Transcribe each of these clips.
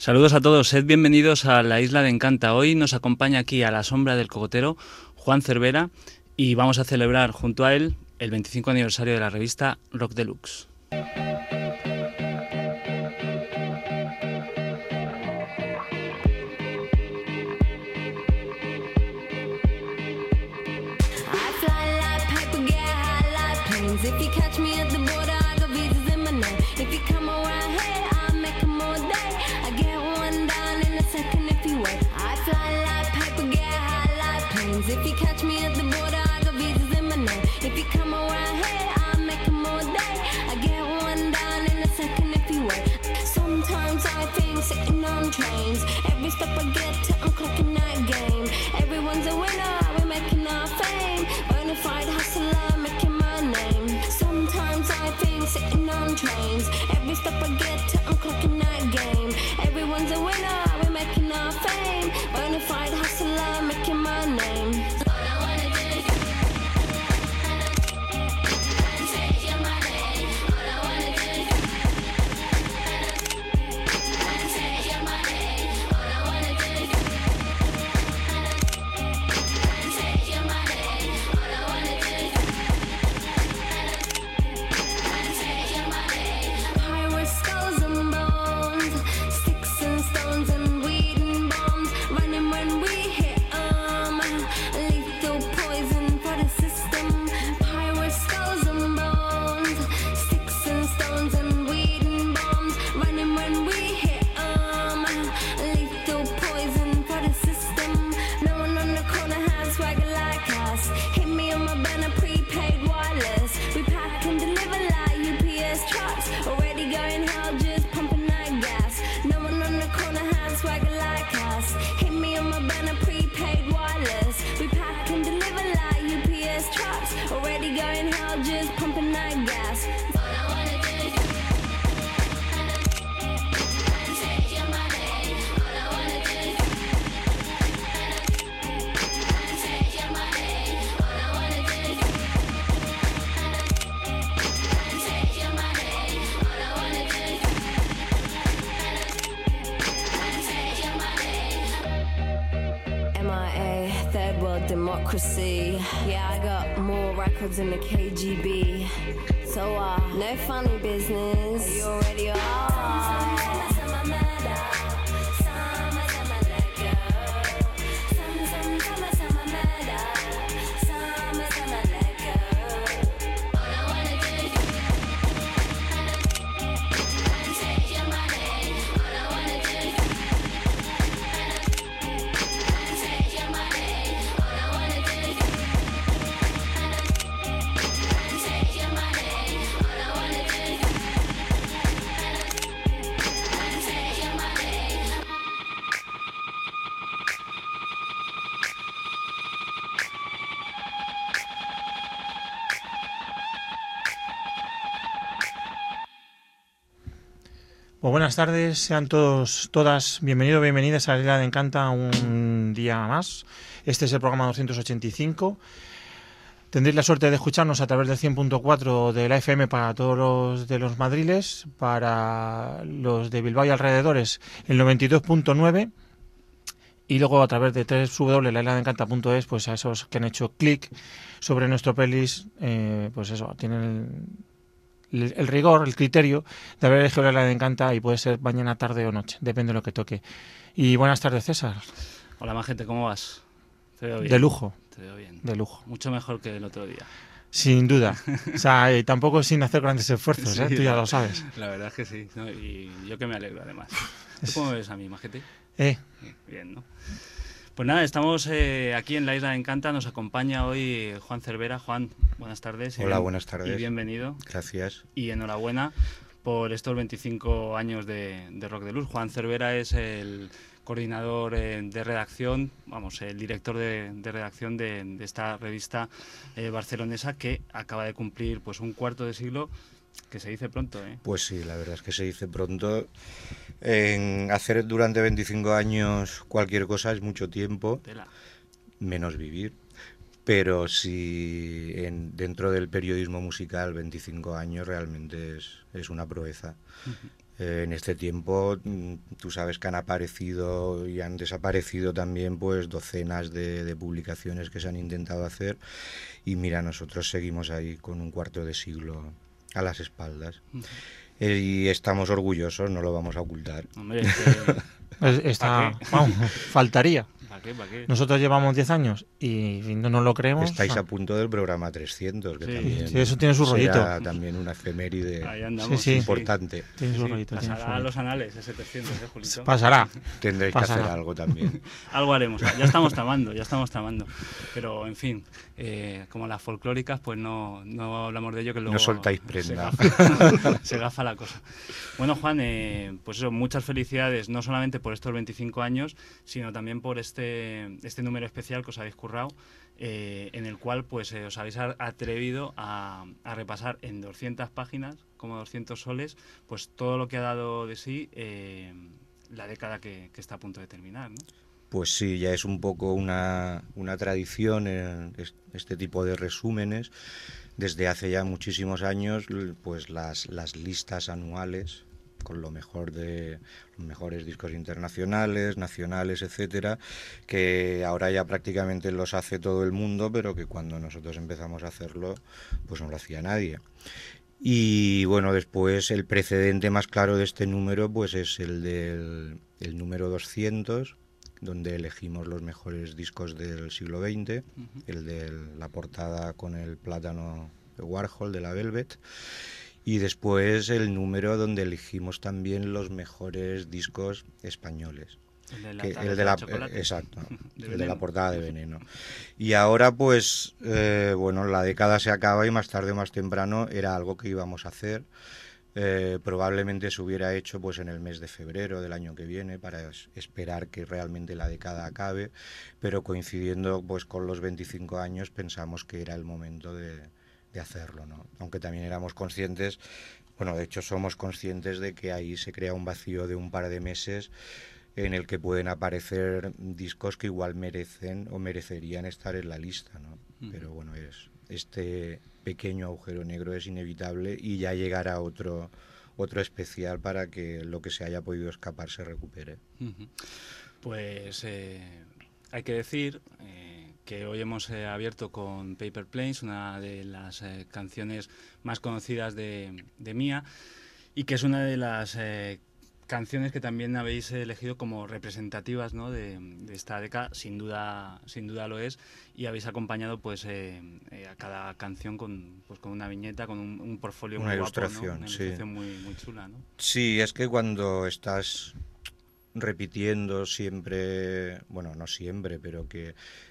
Saludos a todos, sed bienvenidos a la Isla de Encanta. Hoy nos acompaña aquí a la sombra del cocotero Juan Cervera y vamos a celebrar junto a él el 25 aniversario de la revista Rock Deluxe. If you catch me at the border, I got visas in my name. If you come around here, I'll make them all day. I get one down in a second if you wait. I fly like paper, get high like planes. If you catch me at the border, I got visas in my name. If you come around here, I'll make them all day. I get one down in a second if you wait. Sometimes I think sitting on trains. Every step I get to, I'm clocking that game. Everyone's a winner, we're making our fame. Bonafide hustler, making my name. Sometimes I think sitting on trains. Every step I get to, I'm clocking that game. Everyone's a winner, we're making our fame. Bonafide hustler, making my name. All I wanna do is take your money. All I wanna do is take your money. All I wanna do is take your money. All I wanna do is Pirates, skulls and bones, sticks and stones and weed and bombs, running when we hit 'em. Lethal poison for the system. Pirates, skulls and bones, sticks and stones and weed and bombs, running when we hit 'em. Lethal poison for the system. No one on the corner has swagger like us. Hit me on my banner, prepaid wireless. We pack and deliver like UPS trucks. Already going hell, just pumping that gas. No one on the corner has swagger like us. Hit me on my banner, prepaid wireless. We pack and deliver like UPS trucks. Already going hell, just pumping that gas. All I wanna do is take your money. All I wanna do is take your money. All I wanna do is take your money. All I wanna do is take your money. MIA, third world democracy. Yeah, I got more records than the KGB. So, no funny business. You already are. Pues buenas tardes, sean todos, todas bienvenidos, bienvenidas a la Isla de Encanta un día más. Este es el programa 285. Tendréis la suerte de escucharnos a través del 100.4 de la FM para todos los de los madriles, para los de Bilbao y alrededores el 92.9 y luego a través de www.laisladeencanta.es, pues a esos que han hecho clic sobre nuestro playlist, pues eso, tienen el rigor, el criterio de haber elegido la Isla de Encanta y puede ser mañana, tarde o noche, depende de lo que toque. Y buenas tardes, César. Hola, Magente, ¿cómo vas? Te veo bien. De lujo. Te veo bien. De lujo. Mucho mejor que el otro día. Sin duda. O sea, tampoco sin hacer grandes esfuerzos, Sí, tú ya lo sabes. La verdad es que sí, ¿no? Y yo que me alegro, además. ¿Tú cómo ves a mí, Magente? Bien, ¿no? Pues nada, estamos aquí en la Isla de Encanta, nos acompaña hoy Juan Cervera. Juan, buenas tardes. Hola, buenas tardes. Y bienvenido. Gracias. Y enhorabuena por estos 25 años de Rock Deluxe. Juan Cervera es el coordinador de redacción, vamos, el director de redacción de esta revista barcelonesa que acaba de cumplir pues un cuarto de siglo, que se dice pronto, ¿eh? Pues sí, la verdad es que se dice pronto. En hacer durante 25 años cualquier cosa es mucho tiempo, menos vivir. Pero sí, dentro del periodismo musical, 25 años realmente es una proeza. En este tiempo, tú sabes que han aparecido y han desaparecido también pues docenas de publicaciones que se han intentado hacer, y mira, nosotros seguimos ahí con un cuarto de siglo a las espaldas. Y estamos orgullosos, no lo vamos a ocultar. Hombre, Está, vamos, faltaría. ¿Para qué? ¿Para qué? Nosotros llevamos 10 años y no nos lo creemos. Estáis Ah, a punto del programa 300, que Sí. también Sí, eso tiene su será rollito. también una efeméride Ahí andamos. Sí, sí. importante. Tiene su rollito, tiene su Pasará a rollito. los anales ese 300, Julito. Pasará. Tendréis Pasará. que hacer algo también. Algo haremos, ya estamos tramando. Pero, en fin, como las folclóricas, pues no hablamos de ello, que luego No soltáis prenda. se gafa la cosa. Bueno, Juan, pues eso, muchas felicidades, no solamente por estos 25 años, sino también por este número especial que os habéis currado, en el cual pues os habéis atrevido a repasar en 200 páginas, como 200 soles, pues todo lo que ha dado de sí la década que está a punto de terminar, ¿no? Pues sí, ya es un poco una tradición en este tipo de resúmenes. Desde hace ya muchísimos años, pues las listas anuales con lo mejor de los mejores discos internacionales, nacionales, etcétera, que ahora ya prácticamente los hace todo el mundo, pero que cuando nosotros empezamos a hacerlo, pues no lo hacía nadie. Y bueno, después el precedente más claro de este número pues es el número 200, donde elegimos los mejores discos del siglo XX, el de la portada con el plátano de Warhol, de la Velvet, y después el número donde elegimos también los mejores discos españoles. Exacto, el de la portada de Veneno. Y ahora pues, bueno, la década se acaba y más tarde o más temprano era algo que íbamos a hacer. Probablemente se hubiera hecho pues en el mes de febrero del año que viene para esperar que realmente la década acabe, pero coincidiendo pues con los 25 años pensamos que era el momento de hacerlo, ¿no? Aunque también éramos conscientes, bueno, de hecho somos conscientes de que ahí se crea un vacío de un par de meses en el que pueden aparecer discos que igual merecen o merecerían estar en la lista, ¿no? Pero bueno, este pequeño agujero negro es inevitable y ya llegará otro especial para que lo que se haya podido escapar se recupere. Pues hay que decir que hoy hemos abierto con Paper Planes, una de las canciones más conocidas de Mía, y que es una de las canciones que también habéis elegido como representativas, ¿no?, de esta década. Sin duda lo es, y habéis acompañado pues a cada canción con una viñeta, con un portfolio una muy ilustración, guapo, ¿no? Una sí. ilustración muy chula, ¿no? Sí, es que cuando estás repitiendo siempre, bueno, no siempre, pero que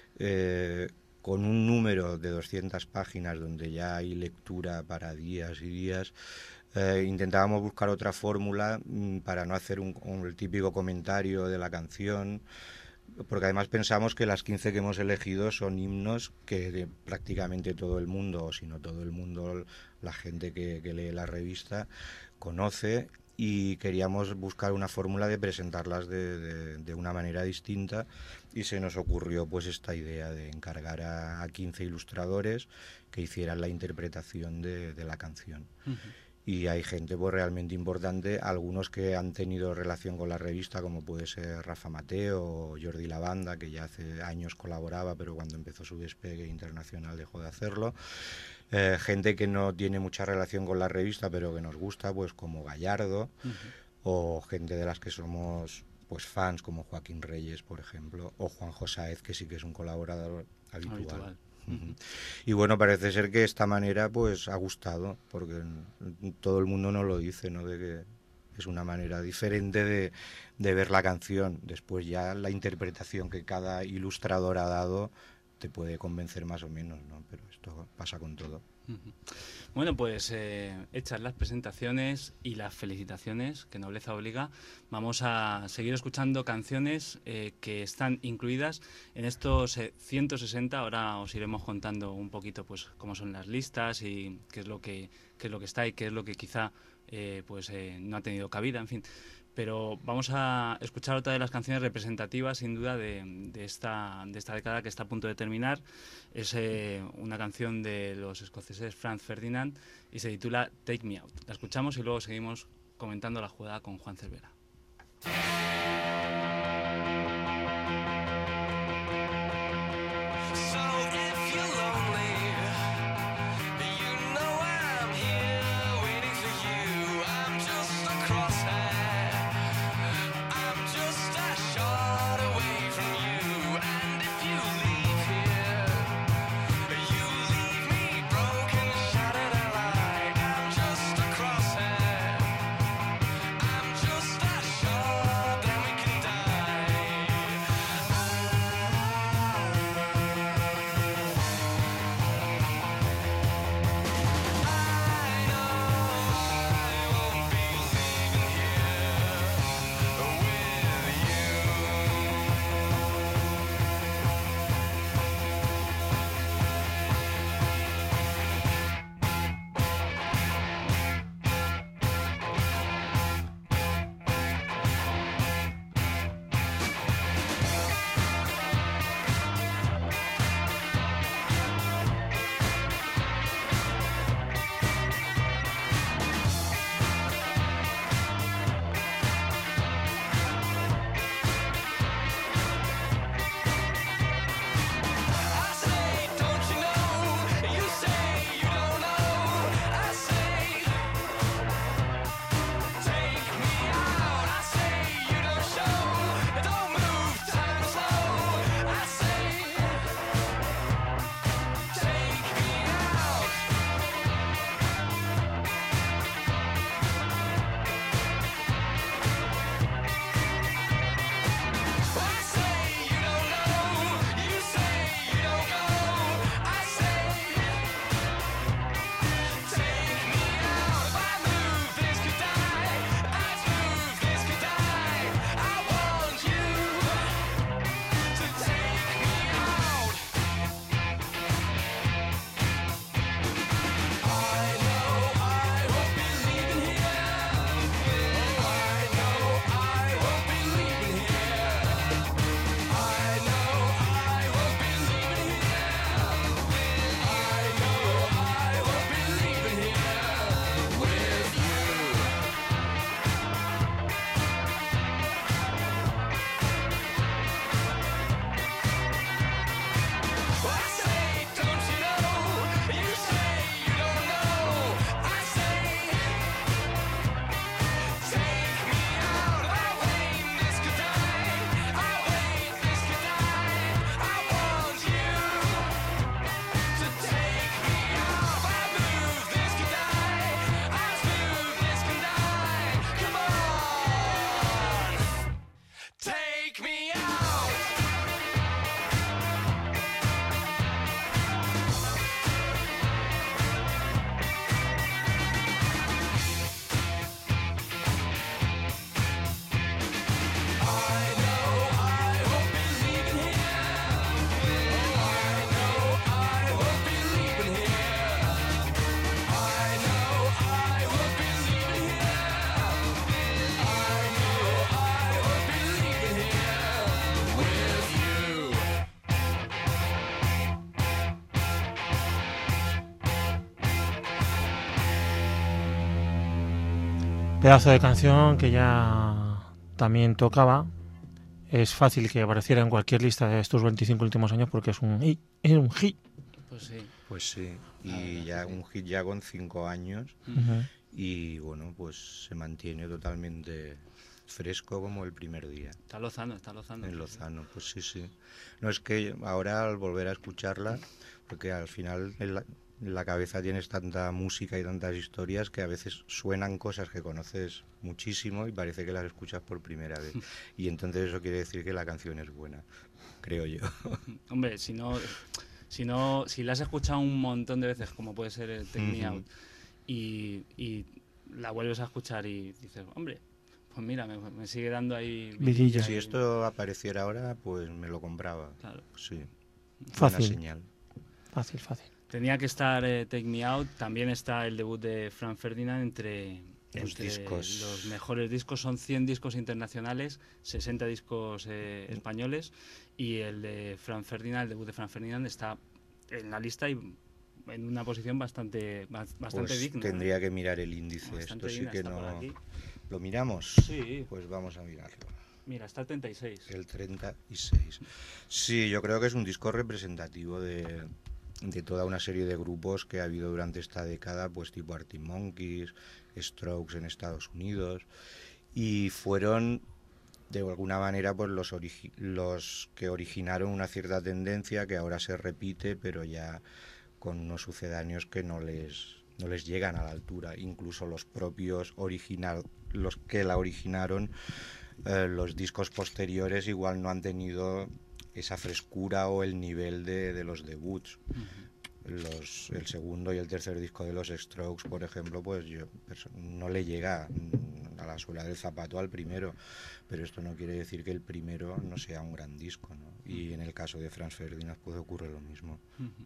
con un número de 200 páginas donde ya hay lectura para días y días, intentábamos buscar otra fórmula para no hacer el típico comentario de la canción, porque además pensamos que las 15 que hemos elegido son himnos que prácticamente todo el mundo, o si no todo el mundo, la gente que lee la revista conoce, y queríamos buscar una fórmula de presentarlas de una manera distinta, y se nos ocurrió pues esta idea de encargar a 15 ilustradores que hicieran la interpretación de la canción. Y hay gente pues realmente importante, algunos que han tenido relación con la revista, como puede ser Rafa Mateo o Jordi Lavanda, que ya hace años colaboraba, pero cuando empezó su despegue internacional dejó de hacerlo. Gente que no tiene mucha relación con la revista, pero que nos gusta, pues como Gallardo, o gente de las que somos pues fans, como Joaquín Reyes, por ejemplo, o Juanjo Sáez, que sí que es un colaborador habitual. Y bueno, parece ser que esta manera pues ha gustado, porque todo el mundo nos lo dice, ¿no?, de que es una manera diferente de ver la canción. Después ya la interpretación que cada ilustrador ha dado te puede convencer más o menos, ¿no? Pero esto pasa con todo. Bueno, pues hechas las presentaciones y las felicitaciones, que nobleza obliga, vamos a seguir escuchando canciones que están incluidas en estos 160. Ahora os iremos contando un poquito pues cómo son las listas y qué es lo que está y qué es lo que quizá no ha tenido cabida, en fin. Pero vamos a escuchar otra de las canciones representativas, sin duda, de esta década que está a punto de terminar. Es una canción de los escoceses Franz Ferdinand y se titula Take Me Out. La escuchamos y luego seguimos comentando la jugada con Juan Cervera. Pedazo de canción que ya también tocaba. Es fácil que apareciera en cualquier lista de estos 25 últimos años porque es un hit. Pues sí. Pues sí, y ya un hit ya con 5 años y bueno, pues se mantiene totalmente fresco como el primer día. Está Lozano. En Lozano, pues sí, sí. No, es que ahora al volver a escucharla, porque al final en la cabeza tienes tanta música y tantas historias que a veces suenan cosas que conoces muchísimo y parece que las escuchas por primera vez. Y entonces eso quiere decir que la canción es buena, creo yo. Hombre, si la has escuchado un montón de veces, como puede ser el Take Me Out, y la vuelves a escuchar y dices, hombre, pues mira, me sigue dando ahí vidilla. Si esto apareciera ahora, pues me lo compraba. Claro. Sí. Fácil. Buena señal. Fácil. Tenía que estar Take Me Out. También está el debut de Franz Ferdinand entre discos. los mejores discos. Son 100 discos internacionales, 60 discos españoles, y el de Franz Ferdinand, el debut de Franz Ferdinand está en la lista y en una posición bastante Pues digna. tendría que mirar el índice. Bastante Esto sí digna, que está por no... aquí. ¿Lo miramos? Sí. Pues vamos a mirarlo. Mira, está el 36. El 36. Sí, yo creo que es un disco representativo de toda una serie de grupos que ha habido durante esta década, pues tipo Arctic Monkeys, Strokes en Estados Unidos, y fueron de alguna manera pues los que originaron una cierta tendencia que ahora se repite, pero ya con unos sucedáneos que no les llegan a la altura. Incluso los propios los que la originaron, los discos posteriores igual no han tenido esa frescura o el nivel de los debuts. El segundo y el tercer disco de los Strokes, por ejemplo, pues no le llega a la suela del zapato al primero, pero esto no quiere decir que el primero no sea un gran disco, ¿no? Y en el caso de Franz Ferdinand puede ocurrir lo mismo.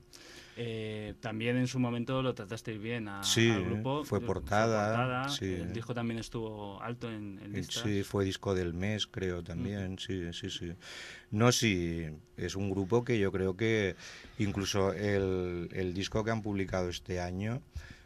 También en su momento lo tratasteis bien Sí, al grupo. fue portada, sí. El disco también estuvo alto en listas. Sí, fue disco del mes, creo, también, sí. No, sí, es un grupo que yo creo que incluso el disco que han publicado este año,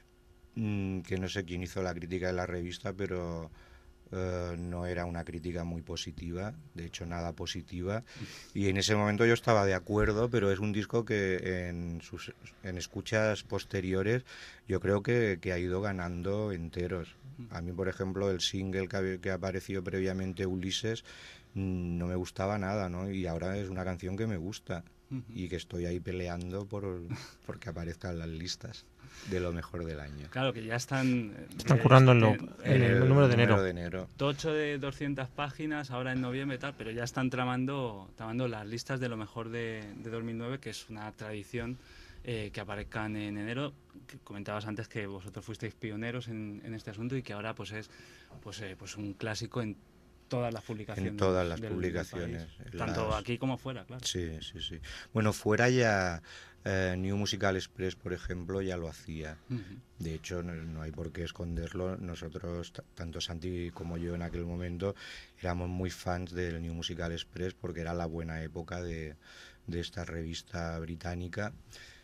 que no sé quién hizo la crítica de la revista, pero no era una crítica muy positiva, de hecho nada positiva, y en ese momento yo estaba de acuerdo, pero es un disco que en escuchas posteriores yo creo que ha ido ganando enteros. A mí, por ejemplo, el single que apareció previamente, Ulises, no me gustaba nada, ¿no? Y ahora es una canción que me gusta y que estoy ahí peleando porque aparezca en las listas de lo mejor del año. Claro, que ya están currando el número de enero. Tocho de 200 páginas, ahora en noviembre y tal, pero ya están tramando las listas de lo mejor de 2009, que es una tradición que aparezcan en enero. Que comentabas antes que vosotros fuisteis pioneros en este asunto y que ahora pues es pues un clásico en todas las publicaciones. En todas las publicaciones. Tanto aquí como fuera, claro. Sí. Bueno, fuera ya New Musical Express, por ejemplo, ya lo hacía. De hecho, no hay por qué esconderlo. Nosotros, tanto Santi como yo en aquel momento, éramos muy fans del New Musical Express porque era la buena época de esta revista británica.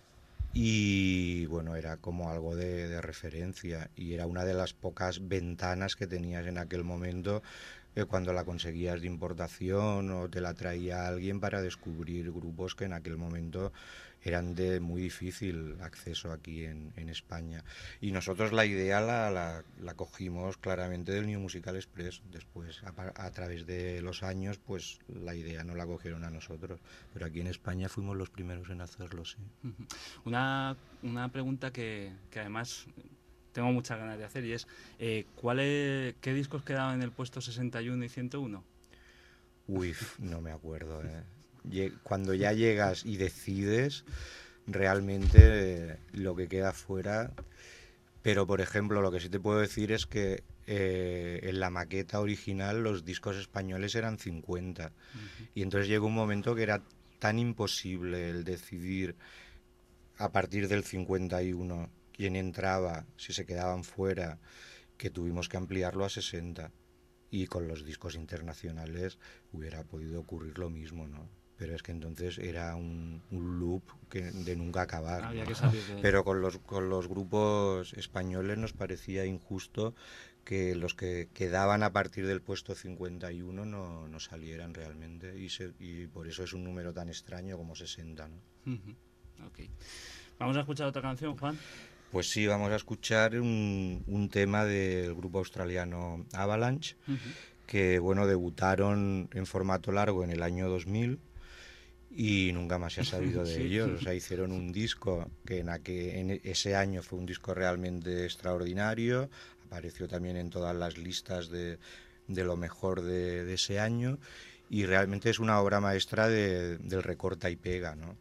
Y bueno, era como algo de referencia y era una de las pocas ventanas que tenías en aquel momento, cuando la conseguías de importación o te la traía alguien, para descubrir grupos que en aquel momento eran de muy difícil acceso aquí en España. Y nosotros la idea la cogimos claramente del New Musical Express. Después, a través de los años, pues la idea no la cogieron a nosotros. Pero aquí en España fuimos los primeros en hacerlo, sí. Una pregunta que además tengo muchas ganas de hacer, y es ¿qué discos quedaban en el puesto 61 y 101? Uy, no me acuerdo, Cuando ya llegas y decides realmente lo que queda fuera. Pero, por ejemplo, lo que sí te puedo decir es que en la maqueta original los discos españoles eran 50. Y entonces llegó un momento que era tan imposible el decidir a partir del 51 quién entraba, si se quedaban fuera, que tuvimos que ampliarlo a 60. Y con los discos internacionales hubiera podido ocurrir lo mismo, ¿no? Pero es que entonces era un loop de nunca acabar. Había ¿no? que salir de... Pero con los grupos españoles nos parecía injusto que los que quedaban a partir del puesto 51 no salieran realmente. Y por eso es un número tan extraño como 60, ¿no? Okay. ¿Vamos a escuchar otra canción, Juan? Pues sí, vamos a escuchar un tema del grupo australiano Avalanche, que bueno, debutaron en formato largo en el año 2000 y nunca más se ha sabido de ellos. O sea, hicieron un disco que en ese año fue un disco realmente extraordinario, apareció también en todas las listas de lo mejor de ese año, y realmente es una obra maestra del recorta y pega, ¿no?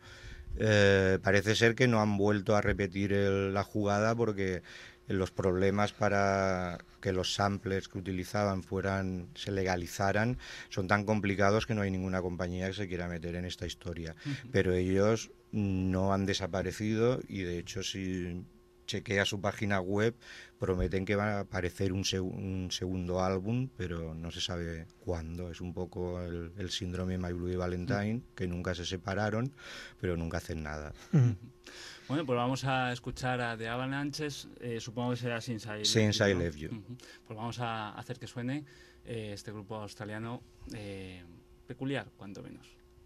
Parece ser que no han vuelto a repetir la jugada porque los problemas para que los samplers que utilizaban se legalizaran son tan complicados que no hay ninguna compañía que se quiera meter en esta historia. Pero ellos no han desaparecido y de hecho si chequea su página web, prometen que va a aparecer un segundo álbum, pero no se sabe cuándo. Es un poco el síndrome My Bloody Valentine, que nunca se separaron, pero nunca hacen nada. Bueno, pues vamos a escuchar a The Avalanches, supongo que será Since Since I Left You. Pues vamos a hacer que suene este grupo australiano peculiar, cuanto menos.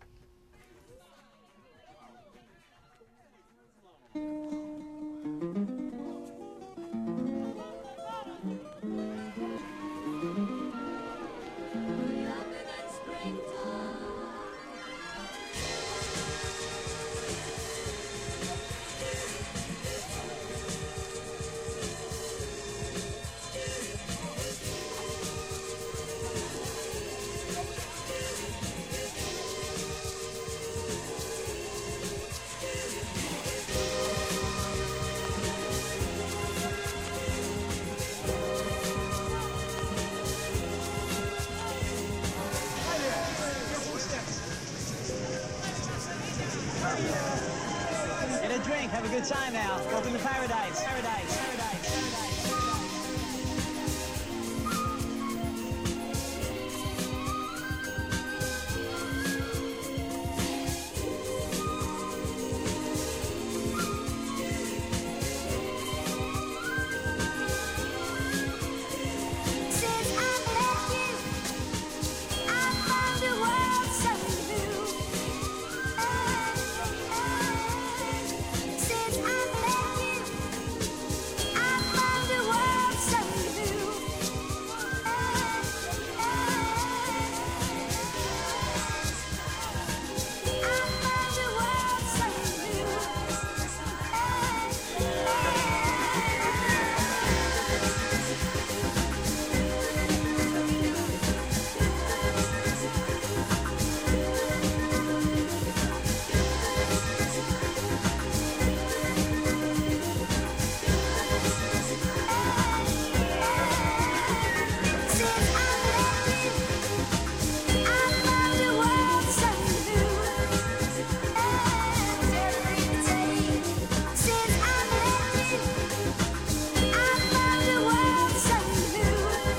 Get a drink, have a good time now. Welcome to paradise, paradise, paradise, paradise. Since I left you, I found the world so new. Since I left you, I found the world so new. I found the world so Since I left you, I found the world so new. Every day, since I left you, I found the world so new.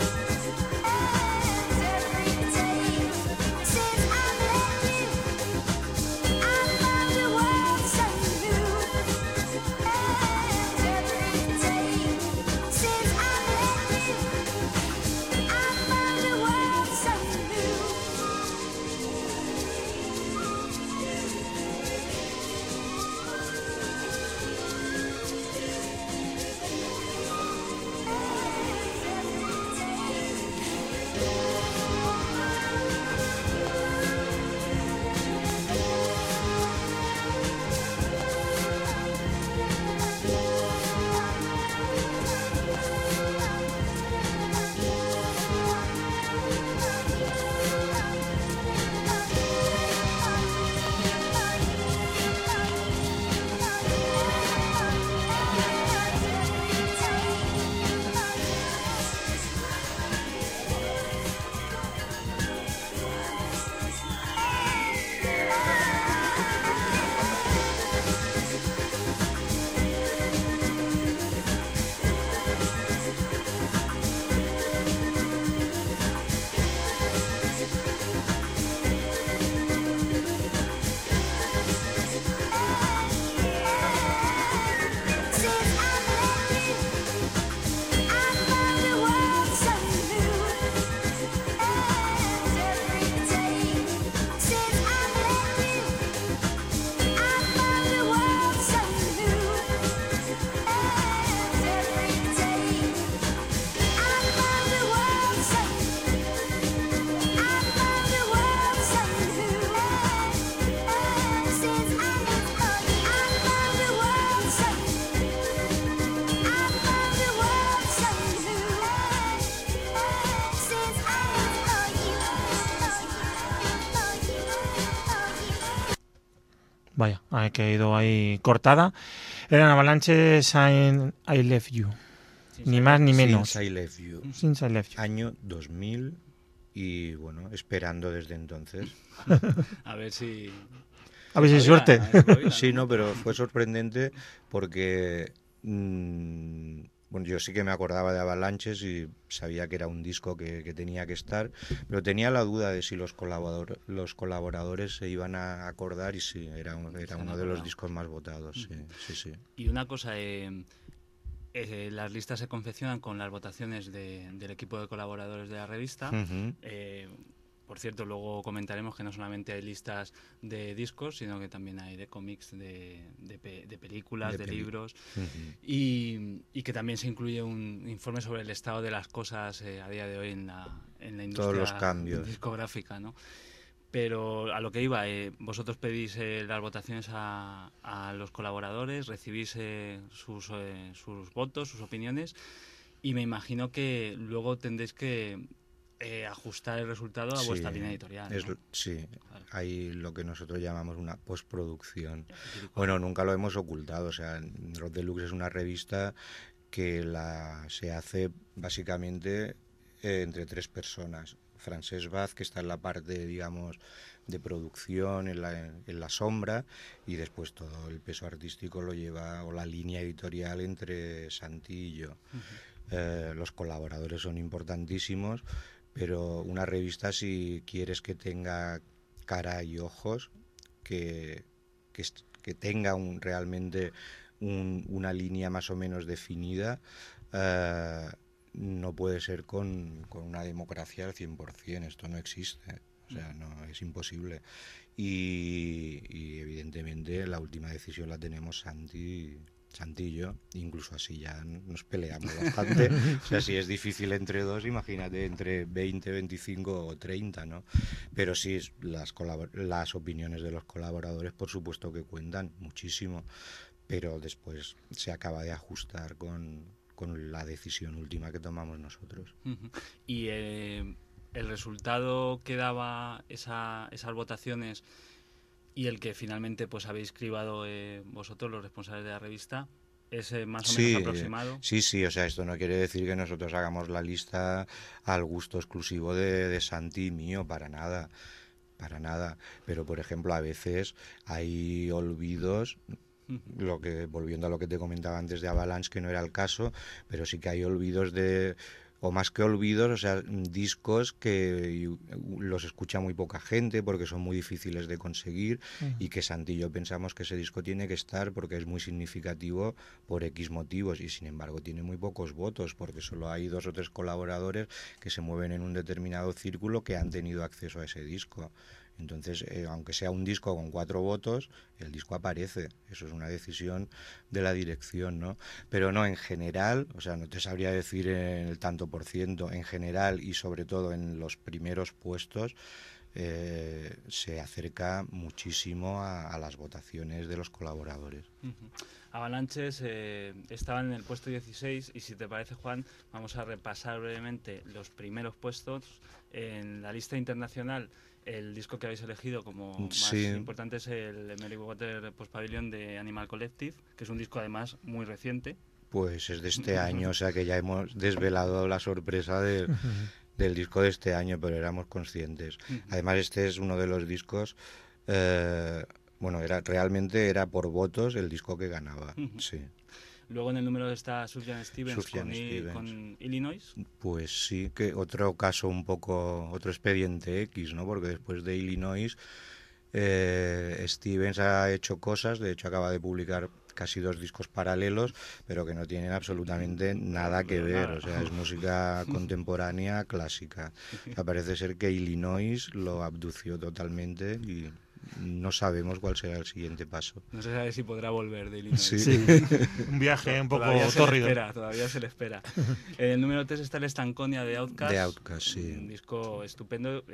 Every day, since I left you, I found the world so new. Every day, since I left you, I found the world so new. Since I left you, I found the world so new. Every day, since I left you, I found the world so new. Every day, I found the world so new. I found the world so new. Since I left you, I found the world so new. I found the world so new. Since I Vaya, ha quedado ahí cortada. Eran Avalanches I Left You. Ni más ni menos. Since I Left You. Since I Left You. Año 2000 y bueno, esperando desde entonces. A ver si... A ver si hay suerte. espabilan, Sí, no, pero fue sorprendente porque Bueno, yo sí que me acordaba de Avalanches y sabía que era un disco que tenía que estar, pero tenía la duda de si los colaboradores se iban a acordar, y sí, era uno de los discos más votados, sí. Y una cosa, las listas se confeccionan con las votaciones del equipo de colaboradores de la revista. Ujú. Por cierto, luego comentaremos que no solamente hay listas de discos, sino que también hay de cómics, de películas, de libros, Ujú. y que también se incluye un informe sobre el estado de las cosas a día de hoy en la industria Todos los cambios. discográfica, ¿no? Pero a lo que iba, vosotros pedís las votaciones a los colaboradores, recibís sus votos, sus opiniones, y me imagino que luego tendréis que ajustar el resultado a Sí, vuestra línea editorial, ¿no? Sí, Claro. hay lo que nosotros llamamos una postproducción. Bueno, nunca lo hemos ocultado, o sea, Rock Deluxe es una revista que se hace básicamente entre 3 personas. Francesc Vaz, que está en la parte, digamos, de producción, en la sombra, y después todo el peso artístico lo lleva, o la línea editorial, entre Santi y yo. Los colaboradores son importantísimos, pero una revista, si quieres que tenga cara y ojos, que tenga realmente una línea más o menos definida, no puede ser con una democracia al 100%, esto no existe, o sea, no, es imposible. Y evidentemente la última decisión la tenemos Santi y yo, incluso así ya nos peleamos bastante. O sea, si es difícil entre 2, imagínate entre 20, 25 o 30, ¿no? Pero sí, las opiniones de los colaboradores, por supuesto que cuentan muchísimo, pero después se acaba de ajustar con la decisión última que tomamos nosotros. Ujú. Y el resultado que daba esas votaciones, y el que finalmente pues habéis cribado vosotros, los responsables de la revista, es más o menos aproximado. Sí, o sea, esto no quiere decir que nosotros hagamos la lista al gusto exclusivo de Santi y mío, para nada, pero por ejemplo a veces hay olvidos, volviendo a lo que te comentaba antes de Avalanche, que no era el caso, pero sí que hay olvidos o más que olvidos, o sea, discos que los escucha muy poca gente porque son muy difíciles de conseguir, y que Santi y yo pensamos que ese disco tiene que estar porque es muy significativo por X motivos, y sin embargo tiene muy pocos votos porque solo hay 2 o 3 colaboradores que se mueven en un determinado círculo que han tenido acceso a ese disco. Entonces, aunque sea un disco con 4 votos, el disco aparece. Eso es una decisión de la dirección, ¿no? Pero no, en general, o sea, no te sabría decir en el tanto por ciento, en general y sobre todo en los primeros puestos, se acerca muchísimo a las votaciones de los colaboradores. Ujú. Avalanches estaban en el puesto 16, y si te parece, Juan, vamos a repasar brevemente los primeros puestos. En la lista internacional, el disco que habéis elegido como más importante es el Merryweather Post Pavilion de Animal Collective, que es un disco además muy reciente. Pues es de este año, o sea que ya hemos desvelado la sorpresa del disco de este año, pero éramos conscientes. Además, este es uno de los discos, bueno, realmente era por votos el disco que ganaba, sí. Luego en el número está Sufjan Stevens con Illinois. Pues sí, que otro caso otro expediente X, ¿no? Porque después de Illinois, Stevens ha hecho cosas, de hecho acaba de publicar casi 2 discos paralelos, pero que no tienen absolutamente nada que ver, o sea, es música contemporánea clásica. O sea, parece ser que Illinois lo abdució totalmente y no sabemos cuál será el siguiente paso. No se sabe si podrá volver de Illinois. Sí. Un viaje un poco tórrido. Todavía se le espera. En el número 3 está el Stankonia de Outkast. De Outkast, sí. Un disco estupendo.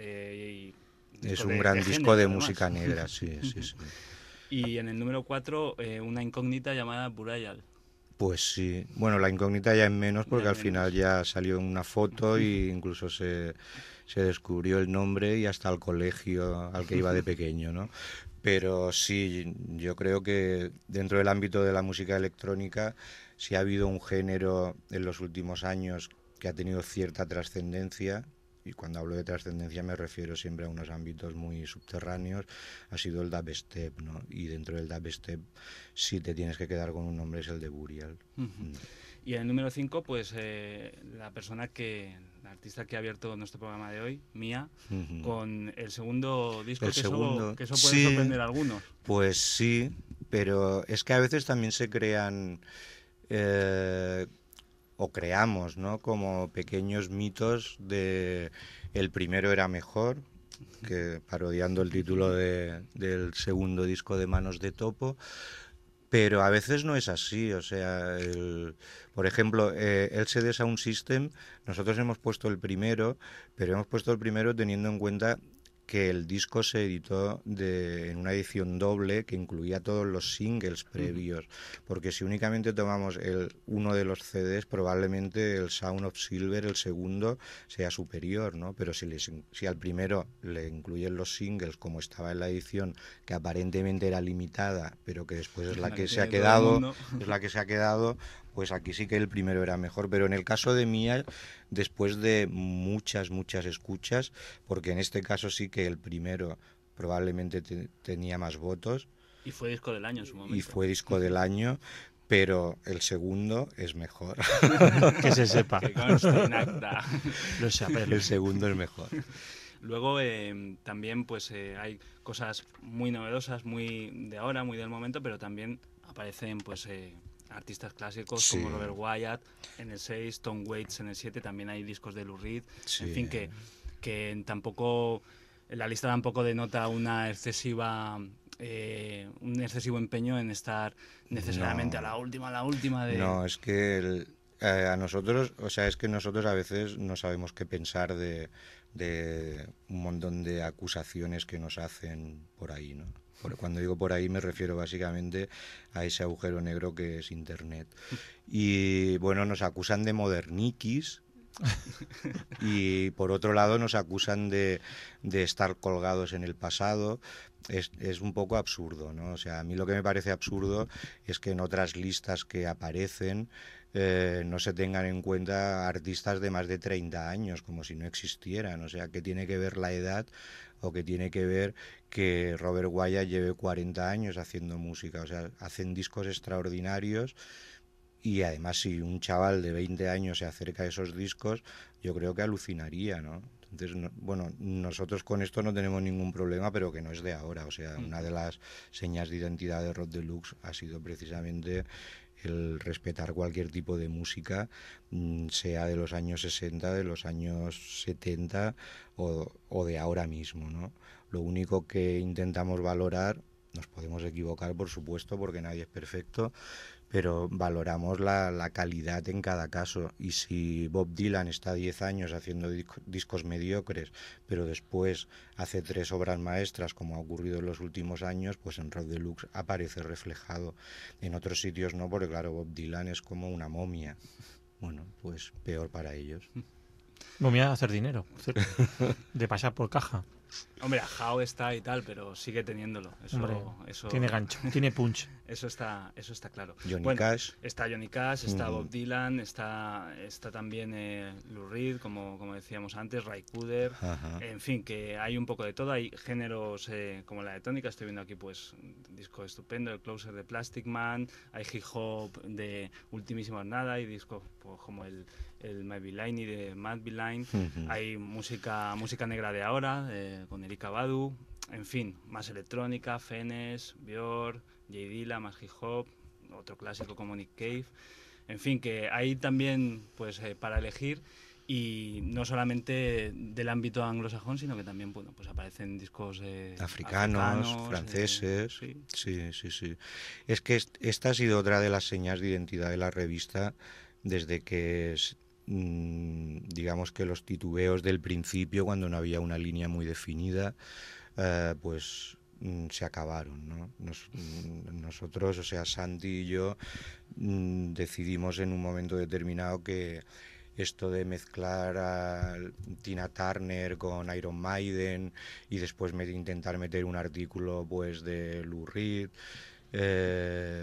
Es un gran disco de música negra, sí. Y en el número 4, una incógnita llamada Burial. Pues sí, bueno, la incógnita ya es menos porque al final ya salió una foto e incluso se descubrió el nombre y hasta el colegio al que iba de pequeño, ¿no? Pero sí, yo creo que dentro del ámbito de la música electrónica sí ha habido un género en los últimos años que ha tenido cierta trascendencia, y cuando hablo de trascendencia me refiero siempre a unos ámbitos muy subterráneos, ha sido el dubstep, ¿no? Y dentro del dubstep, si te tienes que quedar con un nombre, es el de Burial. Y en el número 5, pues la artista que ha abierto nuestro programa de hoy, Mía, con el segundo disco, El segundo, que eso puede sí. sorprender a algunos. Pues sí, pero es que a veces también se crean o creamos, ¿no? Como pequeños mitos de el primero era mejor, que parodiando el título del segundo disco de Manos de Topo, pero a veces no es así, o sea, por ejemplo, LCD Sound System, nosotros hemos puesto el primero, pero hemos puesto el primero teniendo en cuenta que el disco se editó en una edición doble que incluía todos los singles previos, porque si únicamente tomamos uno de los CDs, probablemente el Sound of Silver, el segundo, sea superior, ¿no? Pero si al primero le incluyen los singles, como estaba en la edición, que aparentemente era limitada, pero que después es la que se ha quedado, pues aquí sí que el primero era mejor. Pero en el caso de Mía, después de muchas escuchas, porque en este caso sí que el primero probablemente tenía más votos. Y fue disco del año en su momento. Y fue disco del año, pero el segundo es mejor. Que se sepa. Que conste en acta. Lo sé, El segundo es mejor. Luego también pues hay cosas muy novedosas, muy de ahora, muy del momento, pero también aparecen pues artistas clásicos Sí. como Robert Wyatt en el 6, Tom Waits en el 7, también hay discos de Lou Reed, Sí. en fin, que tampoco, la lista tampoco denota una excesiva... un excesivo empeño en estar necesariamente No. a la última de... No, es que a nosotros, o sea, es que nosotros a veces no sabemos qué pensar de un montón de acusaciones que nos hacen por ahí, ¿no? Cuando digo por ahí me refiero básicamente a ese agujero negro que es Internet. Y bueno, nos acusan de moderniquis y por otro lado nos acusan de estar colgados en el pasado. Es un poco absurdo, ¿no? O sea, a mí lo que me parece absurdo es que en otras listas que aparecen no se tengan en cuenta artistas de más de 30 años, como si no existieran. O sea, ¿qué tiene que ver la edad o qué tiene que ver que Robert Wyatt lleve 40 años haciendo música? O sea, hacen discos extraordinarios y además si un chaval de 20 años se acerca a esos discos, yo creo que alucinaría, ¿no? Entonces, bueno, nosotros con esto no tenemos ningún problema, pero que no es de ahora. O sea, una de las señas de identidad de Rock Deluxe ha sido precisamente el respetar cualquier tipo de música, sea de los años 60, de los años 70 o de ahora mismo, ¿no? Lo único que intentamos valorar, nos podemos equivocar, por supuesto, porque nadie es perfecto, pero valoramos la calidad en cada caso. Y si Bob Dylan está 10 años haciendo discos mediocres, pero después hace 3 obras maestras, como ha ocurrido en los últimos años, pues en Rock Deluxe aparece reflejado. En otros sitios no, porque claro, Bob Dylan es como una momia. Bueno, pues peor para ellos. Momia de hacer dinero, de pasar por caja. Hombre, Ajao está y tal, pero sigue teniéndolo. Hombre, Eso tiene gancho, tiene punch. Eso está claro. Johnny Cash. Está Johnny Cash, está Bob Dylan, está también Lou Reed, como decíamos antes, Ray Cooder. Ajá. En fin, que hay un poco de todo. Hay géneros como la de tónica. Estoy viendo aquí pues un disco estupendo, el Closer de Plastic Man. Hay hip hop de Ultimísimo Nada y discos pues, como el My Villainy de Matt Villain. Hay música negra de ahora con Erykah Badu. En fin, más electrónica, Fenes, Björk, J Dilla, más hip hop, otro clásico como Nick Cave. En fin, que hay también pues para elegir, y no solamente del ámbito anglosajón, sino que también bueno, pues aparecen discos africanos, franceses. Sí. Es que esta ha sido otra de las señas de identidad de la revista desde que digamos que los titubeos del principio, cuando no había una línea muy definida, pues se acabaron, ¿no? Nosotros, o sea, Santi y yo decidimos en un momento determinado que esto de mezclar a Tina Turner con Iron Maiden y después intentar meter un artículo pues de Lou Reed,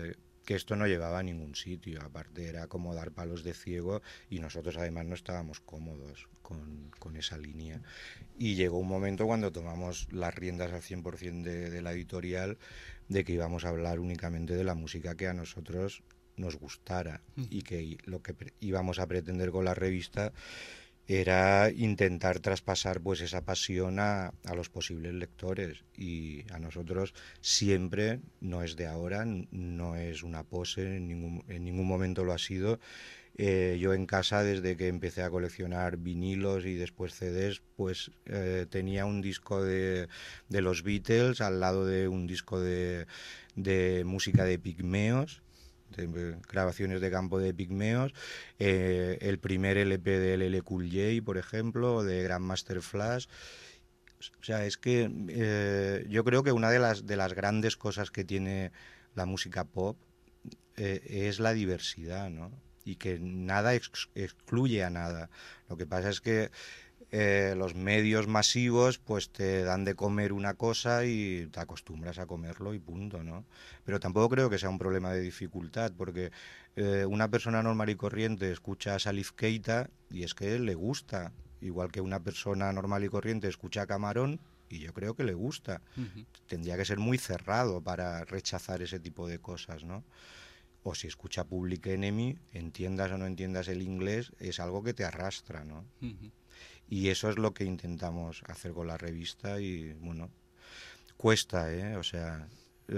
que esto no llevaba a ningún sitio, aparte era como dar palos de ciego y nosotros además no estábamos cómodos con esa línea. Y llegó un momento cuando tomamos las riendas al 100% de la editorial de que íbamos a hablar únicamente de la música que a nosotros nos gustara y que lo que íbamos a pretender con la revista era intentar traspasar pues esa pasión a los posibles lectores, y a nosotros siempre, no es de ahora, no es una pose, en ningún momento lo ha sido. Yo en casa, desde que empecé a coleccionar vinilos y después CDs, pues tenía un disco de los Beatles al lado de un disco de música de Pigmeos, de grabaciones de campo de Pigmeos, el primer LP de LL Cool J, por ejemplo, de Grandmaster Flash. O sea, es que yo creo que una de las grandes cosas que tiene la música pop es la diversidad, ¿no? Y que nada excluye a nada. Lo que pasa es que los medios masivos pues te dan de comer una cosa y te acostumbras a comerlo y punto, ¿no? Pero tampoco creo que sea un problema de dificultad, porque una persona normal y corriente escucha a Salif Keita y es que le gusta, igual que una persona normal y corriente escucha a Camarón y yo creo que le gusta. Tendría que ser muy cerrado para rechazar ese tipo de cosas, ¿no? O si escucha Public Enemy, entiendas o no entiendas el inglés, es algo que te arrastra, ¿no? Y eso es lo que intentamos hacer con la revista y, bueno, cuesta, ¿eh? O sea,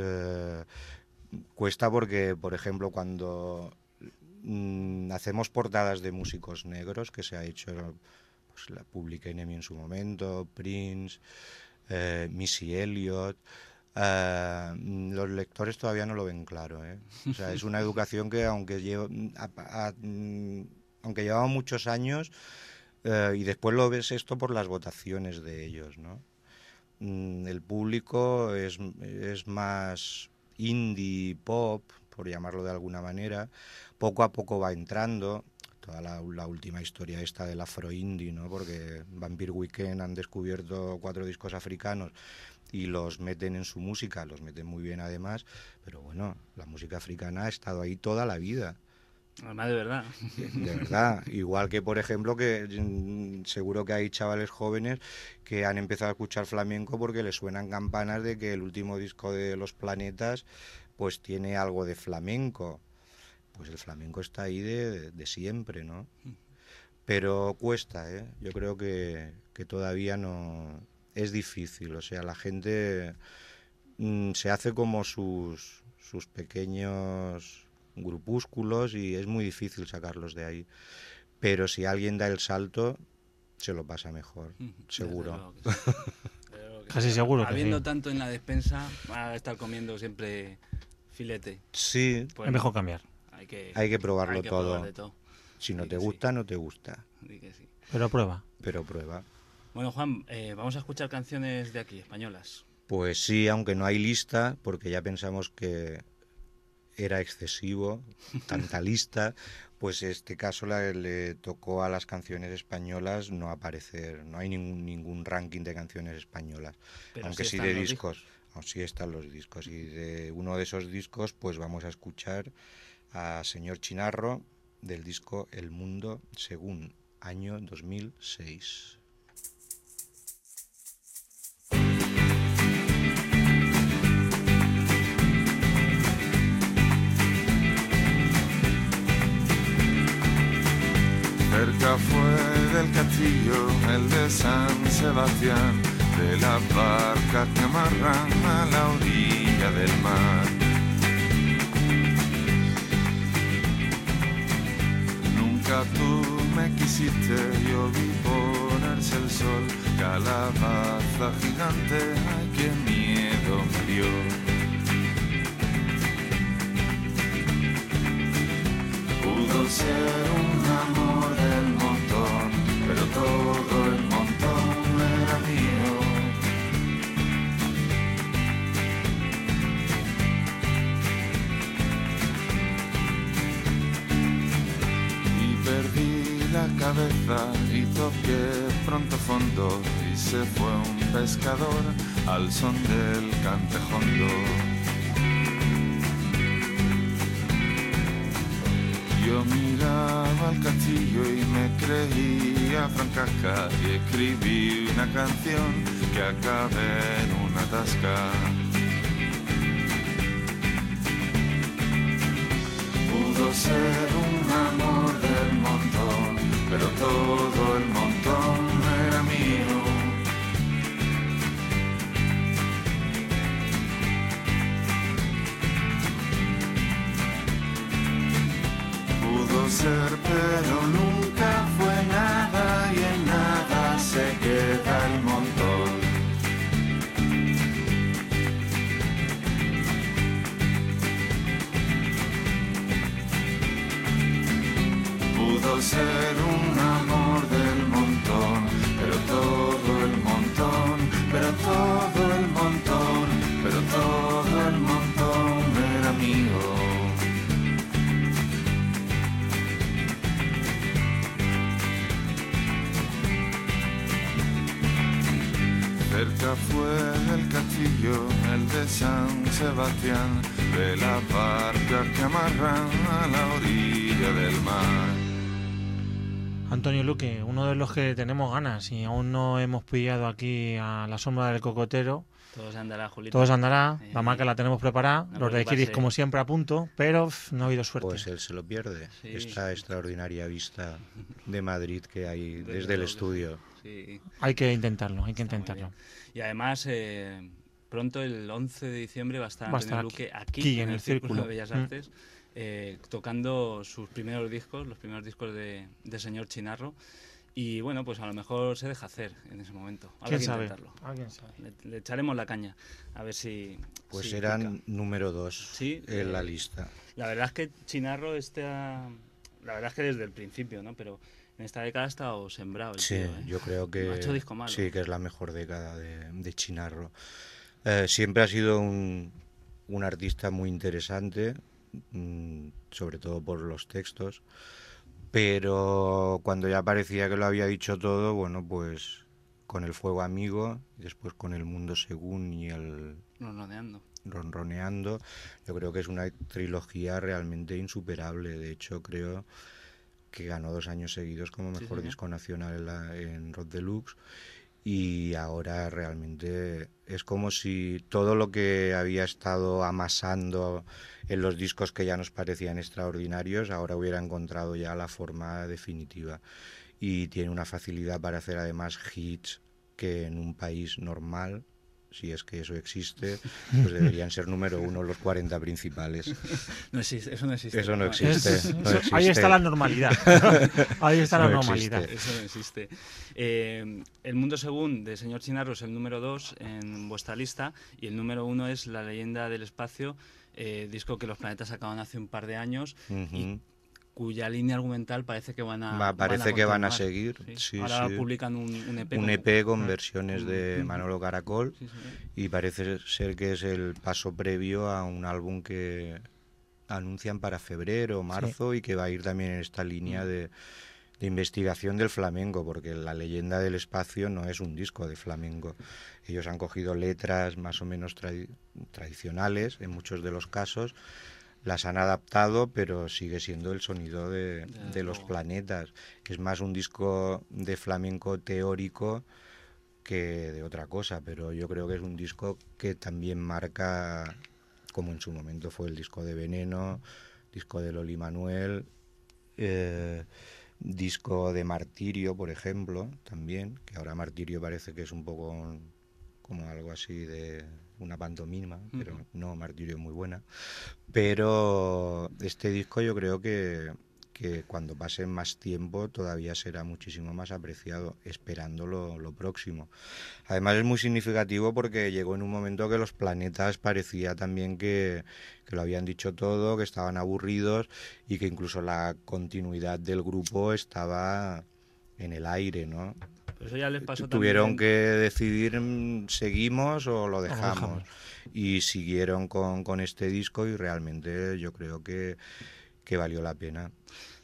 cuesta porque, por ejemplo, cuando hacemos portadas de músicos negros, que se ha hecho pues, la Public Enemy en su momento, Prince, Missy Elliott, los lectores todavía no lo ven claro, ¿eh? O sea, es una educación que aunque llevaba muchos años, y después lo ves esto por las votaciones de ellos, ¿no? El público es más indie pop, por llamarlo de alguna manera, poco a poco va entrando. Toda la última historia esta del afro-indie, ¿no? Porque Vampire Weekend han descubierto 4 discos africanos y los meten en su música, los meten muy bien además, pero bueno, la música africana ha estado ahí toda la vida. Además, de verdad. De verdad, igual que por ejemplo que seguro que hay chavales jóvenes que han empezado a escuchar flamenco porque les suenan campanas de que el último disco de Los Planetas pues tiene algo de flamenco. Pues el flamenco está ahí de siempre, ¿no? Pero cuesta, ¿eh? Yo creo que todavía no... Es difícil, o sea, la gente se hace como sus pequeños grupúsculos y es muy difícil sacarlos de ahí. Pero si alguien da el salto, se lo pasa mejor, seguro. Casi seguro que habiendo sí. tanto en la despensa, va a estar comiendo siempre filete. Sí, Pues Es mejor cambiar. hay que probarlo hay que todo. probar de todo. Si no Sí te que gusta, no te gusta, Sí que sí. Pero prueba. pero prueba. Bueno, Juan, vamos a escuchar canciones de aquí, españolas. Pues sí, aunque no hay lista, porque ya pensamos que era excesivo, tanta lista, pues en este caso le tocó a las canciones españolas no aparecer, no hay ningún ranking de canciones españolas, Pero aunque sí están de los discos, sí están los discos, y de uno de esos discos pues vamos a escuchar a Señor Chinarro del disco El Mundo Según, año 2006. Cerca fue del castillo, el de San Sebastián, de las barcas que amarran a la orilla del mar. Nunca tú me quisiste, yo vi ponerse el sol, calabaza gigante, ay qué miedo me dio. Pudo ser un amor del montón, pero todo el montón era mío. Y perdí la cabeza y toqué pronto fondo, y se fue un pescador al son del cantejondo. Yo miraba al castillo y me creía Francaca y escribí una canción que acabé en una tasca. Pudo ser un amor del montón, pero todo el montón era mío. Pudo ser, pero nunca fue nada y en nada se queda el montón. Pudo ser un amor del montón, pero todo el montón, pero todo el montón, pero todo el montón era mío. Cerca fue el castillo, el de San Sebastián, de las barcas que amarran a la orilla del mar. Antonio Luque, uno de los que tenemos ganas y aún no hemos pillado aquí a la sombra del cocotero. Todo se andará, Julito. Todo se andará, la maca la tenemos preparada, no los de preocuparse. Kiris como siempre a punto, pero no ha habido suerte. Pues él se lo pierde. Sí. Esta extraordinaria vista de Madrid que hay Desde desde el luego. estudio. Sí, Hay que intentarlo, hay que está muy intentarlo. bien. Y además, pronto, el 11 de diciembre, va a estar Va a Antonio estar Luque aquí, en el Círculo de Bellas Mm. Artes, tocando sus primeros discos, los primeros discos de Señor Chinarro. Y bueno, pues a lo mejor se deja hacer en ese momento. Habrá ¿Quién que sabe? intentarlo. ¿Alguien sabe? Le echaremos la caña, a ver si... Pues si eran pica. número 2 Sí, en la lista. La verdad es que Chinarro está... La verdad es que desde el principio, ¿no? Pero en esta década ha estado sembrado el Sí, tío, ¿eh? yo creo que No ha hecho disco malo. sí, que es la mejor década de Chinarro. Siempre ha sido un artista muy interesante, sobre todo por los textos, pero cuando ya parecía que lo había dicho todo, bueno, pues con El Fuego Amigo, y después con El Mundo Según y el Ronroneando. Ronroneando, yo creo que es una trilogía realmente insuperable. De hecho, creo que ganó 2 años seguidos como Sí, mejor señor. disco nacional en Rock Deluxe, y ahora realmente es como si todo lo que había estado amasando en los discos que ya nos parecían extraordinarios ahora hubiera encontrado ya la forma definitiva, y tiene una facilidad para hacer además hits que en un país normal, si es que eso existe, pues deberían ser número 1 los 40 principales. No existe, eso no existe. Eso no ¿no? existe. no existe. Ahí está la normalidad. Ahí está la No normalidad. existe. Eso no existe. El Mundo Según de Señor Chinarro es el número 2 en vuestra lista, y el número 1 es La Leyenda del Espacio, disco que Los Planetas sacaban hace un par de años y Ujú. cuya línea argumental parece que van a Parece que van a continuar. seguir. Sí, Ahora sí. publican un EP. Un como- EP con versiones de Mm. Manolo Caracol, Sí, señor. y parece ser que es el paso previo a un álbum que anuncian para febrero o marzo, y que va a ir también en esta línea de investigación del flamenco, porque La Leyenda del Espacio no es un disco de flamenco. Ellos han cogido letras más o menos tradicionales en muchos de los casos, las han adaptado, pero sigue siendo el sonido de los luego. planetas. Es más un disco de flamenco teórico que de otra cosa, pero yo creo que es un disco que también marca, como en su momento fue el disco de Veneno, disco de Loli Manuel, disco de Martirio, por ejemplo, también, que ahora Martirio parece que es un poco como algo así de una pantomima, pero no, Martirio es muy buena. Pero este disco yo creo que cuando pase más tiempo todavía será muchísimo más apreciado, esperando lo próximo. Además es muy significativo porque llegó en un momento que Los Planetas parecía también que lo habían dicho todo, que estaban aburridos, y que incluso la continuidad del grupo estaba en el aire, ¿no? Pero eso ya les pasó Tuvieron también. que decidir, seguimos o lo dejamos. dejamos. Y siguieron con este disco, y realmente yo creo que valió la pena.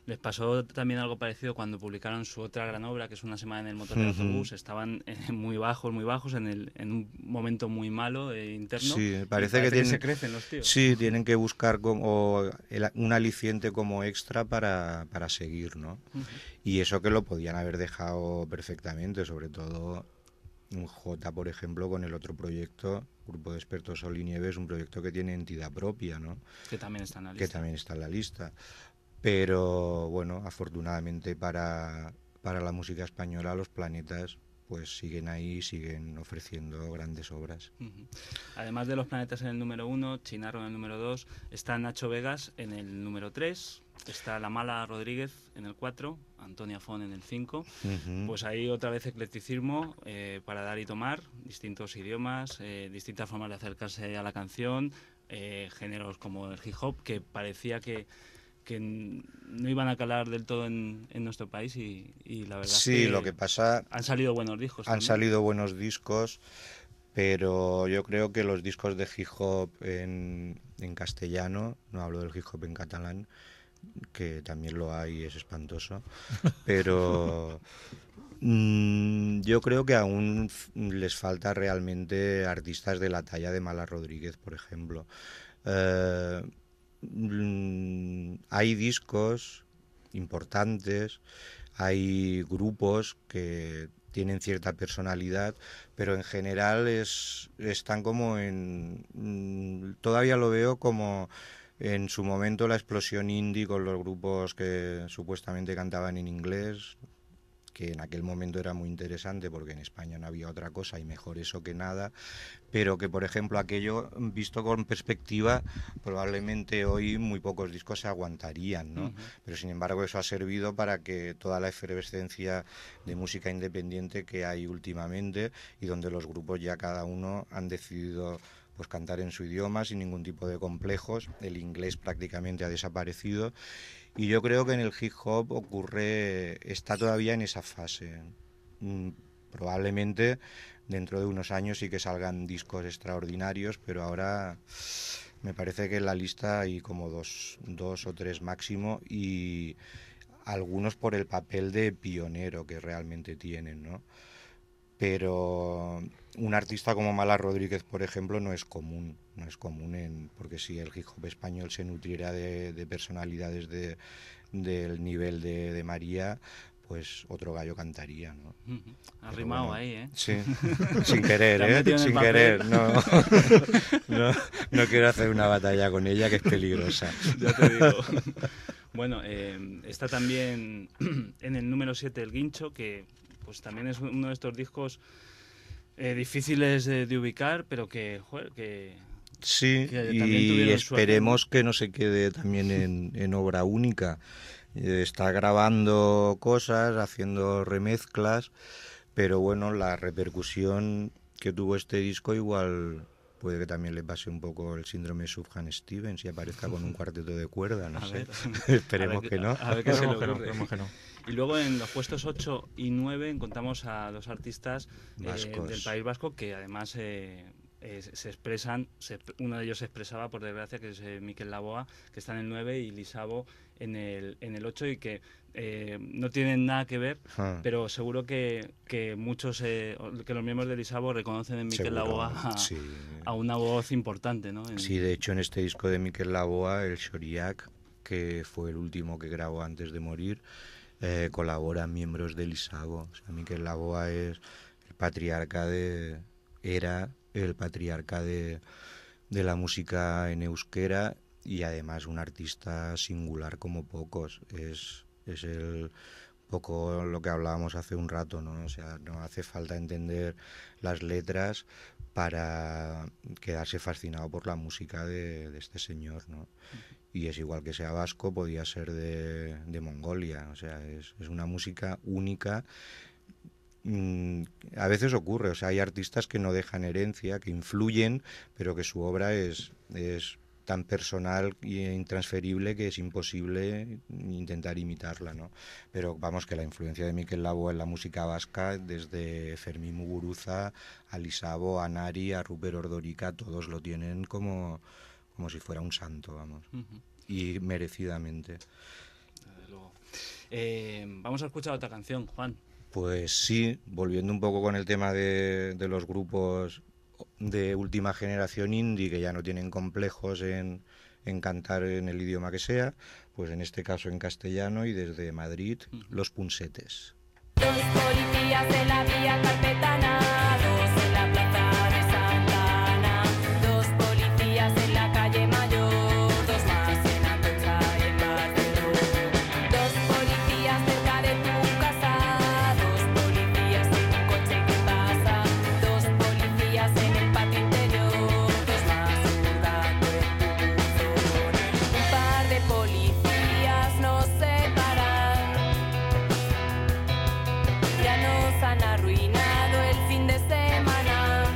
Les pasó también algo parecido cuando publicaron su otra gran obra, que es Una semana en el motor del autobús. Estaban muy bajos, en un momento muy malo interno. Sí, y parece que se crecen los tíos. Sí, tienen que buscar un aliciente como extra para seguir, ¿no? Y eso que lo podían haber dejado perfectamente, sobre todo un J, por ejemplo, con el otro proyecto, Grupo de Expertos Sol y Nieve, es un proyecto que tiene entidad propia, ¿no? Que también está en la lista. Que también está en la lista. Pero bueno, afortunadamente para la música española, los Planetas pues siguen ahí, siguen ofreciendo grandes obras. Además de los Planetas en el número 1, Chinarro en el número 2, está Nacho Vegas en el número 3, está La Mala Rodríguez en el 4, Antonia Fon en el 5. Pues ahí otra vez eclecticismo para dar y tomar, distintos idiomas, distintas formas de acercarse a la canción, géneros como el hip hop, que parecía que no iban a calar del todo en nuestro país y la verdad sí, es que lo que pasa, han salido buenos discos. Han salido buenos discos, pero yo creo que los discos de hip hop en castellano, no hablo del hip hop en catalán, que también lo hay y es espantoso, pero yo creo que aún les falta realmente artistas de la talla de Mala Rodríguez, por ejemplo. Hay discos importantes, hay grupos que tienen cierta personalidad, pero en general están como todavía lo veo como en su momento la explosión indie con los grupos que supuestamente cantaban en inglés, que en aquel momento era muy interesante porque en España no había otra cosa y mejor eso que nada, pero que por ejemplo aquello visto con perspectiva probablemente hoy muy pocos discos se aguantarían, ¿no? Pero sin embargo eso ha servido para que toda la efervescencia de música independiente que hay últimamente y donde los grupos ya cada uno han decidido pues cantar en su idioma sin ningún tipo de complejos, el inglés prácticamente ha desaparecido. Y yo creo que en el hip hop está todavía en esa fase. Probablemente dentro de unos años sí que salgan discos extraordinarios, pero ahora me parece que en la lista hay como dos o tres máximo y algunos por el papel de pionero que realmente tienen, ¿no? Pero un artista como Mala Rodríguez, por ejemplo, no es común porque si el hip hop español se nutriera de personalidades del nivel de María, pues otro gallo cantaría, ¿no? Ha rimado bueno, ahí, ¿eh? Sí, sin querer, sin querer, no quiero hacer una batalla con ella que es peligrosa. Ya te digo. Bueno, está también en el número 7 El Guincho, que pues también es uno de estos discos difíciles de ubicar, pero que sí, y esperemos que no se quede también en obra única. Está grabando cosas, haciendo remezclas, pero bueno, la repercusión que tuvo este disco igual puede que también le pase un poco el síndrome Sufjan Stevens y aparezca con un cuartento de cuerda, no sé. Esperemos que no. A ver qué se le ocurre. Y luego en los puestos 8 y 9 encontramos a dos artistas del País Vasco que además se expresan. Uno de ellos se expresaba, por desgracia, que es Mikel Laboa, que está en el 9, y Lisabo en el 8, y que no tienen nada que ver, pero seguro que muchos, que los miembros de Lisabo reconocen en Mikel Laboa a una voz importante, ¿no? Sí, de hecho en este disco de Mikel Laboa, el Shoriak, que fue el último que grabó antes de morir, colaboran miembros de Lisabo. O sea, Mikel Laboa es el patriarca era el patriarca de la música en euskera y además un artista singular como pocos. Es poco lo que hablábamos hace un rato, ¿no? O sea, no hace falta entender las letras para quedarse fascinado por la música de este señor, ¿no? Y es igual que sea vasco, podía ser de Mongolia. O sea, es una música única. A veces ocurre, o sea, hay artistas que no dejan herencia, que influyen, pero que su obra es tan personal e intransferible que es imposible intentar imitarla, ¿no? Pero vamos, que la influencia de Mikel Laboa en la música vasca, desde Fermín Muguruza a Lisabo, a Nari, a Rupert Ordorica, todos lo tienen como si fuera un santo, vamos. Y merecidamente. desde luego. Vamos a escuchar otra canción, Juan. Pues sí, volviendo un poco con el tema de los grupos de última generación indie que ya no tienen complejos en cantar en el idioma que sea, pues en este caso en castellano y desde Madrid, Los Punsetes. Dos policías en la vía Carpetana, dos en la plaza de Santa Ana, dos policías en la calle Mayor, dos más en Atocha y en Barceló. Dos policías cerca de tu casa, dos policías en un coche que pasa, dos policías en el patio interior, dos más hurgando en tu buzón. Un par de policías nos separan. Ya nos han arruinado el fin de semana.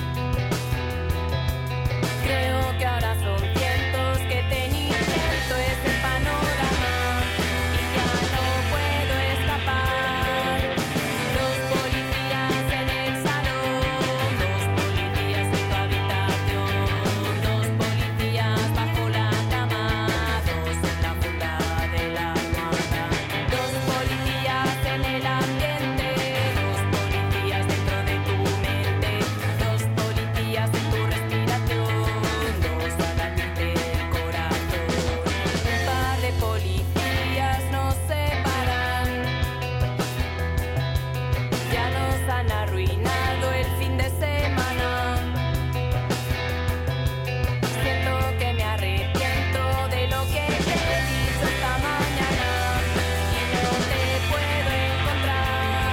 Creo que ahora son cientos que teñimiento es el panorama y ya no puedo escapar. Dos policías en el salón, dos policías en tu habitación, dos policías bajo la cama, dos en la funda de la almohada, dos policías en el ambiente, dos policías dentro de tu mente, dos policías en tu respiración, dos al latir del corazón. Un par de policías nos separan. Ya nos han arruinado el fin de semana. Siento que me arrepiento de lo que te he dicho esta mañana y no te puedo encontrar.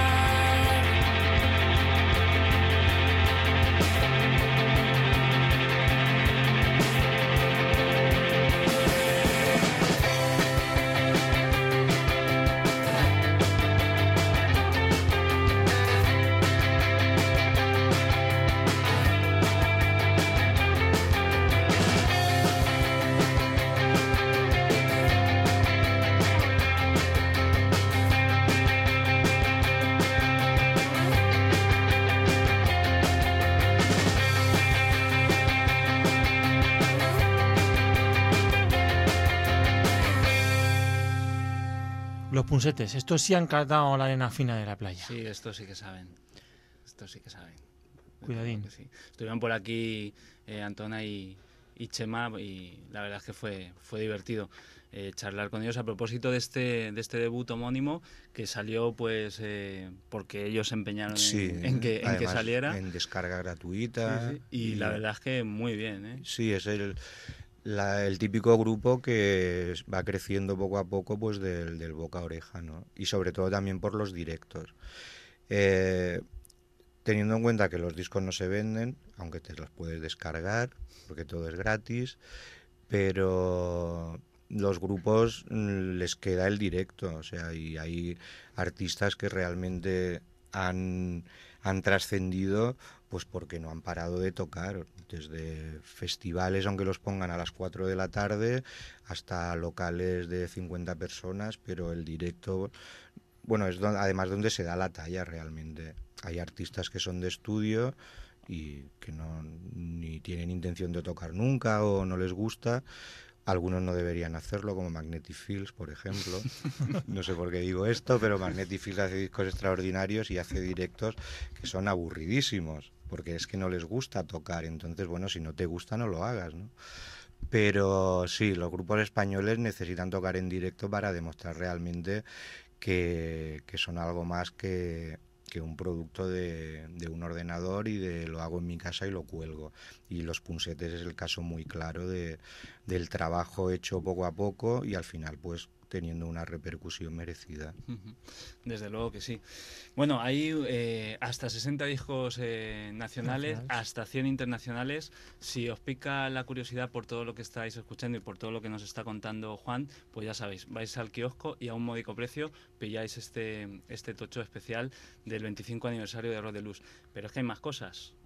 Los Punsetes, estos sí han cantado la arena fina de la playa. Sí, estos sí que saben. Estos sí que saben. Cuidadín. Creo que sí. Estuvieron por aquí Antona y Chema y la verdad es que fue divertido charlar con ellos a propósito de este debut homónimo que salió pues porque ellos se empeñaron Sí, en que además, saliera. en descarga gratuita. Sí, sí. Y la verdad es que muy bien, ¿eh? Sí, es el típico grupo que va creciendo poco a poco pues del boca a oreja, ¿no? Y sobre todo también por los directos. Teniendo en cuenta que los discos no se venden, aunque te los puedes descargar, porque todo es gratis, pero los grupos les queda el directo, o sea, y hay artistas que realmente han trascendido pues porque no han parado de tocar, desde festivales, aunque los pongan a las 4 de la tarde, hasta locales de 50 personas, pero el directo, bueno, es además donde se da la talla realmente. Hay artistas que son de estudio y que ni tienen intención de tocar nunca o no les gusta. Algunos no deberían hacerlo, como Magnetic Fields, por ejemplo. No sé por qué digo esto, pero Magnetic Fields hace discos extraordinarios y hace directos que son aburridísimos, porque es que no les gusta tocar. Entonces, bueno, si no te gusta, no lo hagas, ¿no? Pero sí, los grupos españoles necesitan tocar en directo para demostrar realmente que son algo más que un producto de un ordenador y de lo hago en mi casa y lo cuelgo. Y Los Punsetes es el caso muy claro del trabajo hecho poco a poco y al final pues teniendo una repercusión merecida. Desde luego que sí. Bueno, hay hasta 60 discos nacionales, hasta 100 internacionales. Si os pica la curiosidad por todo lo que estáis escuchando y por todo lo que nos está contando Juan, pues ya sabéis, vais al kiosco y a un módico precio pilláis este tocho especial del 25 aniversario de Rock de Luz. Pero es que hay más cosas.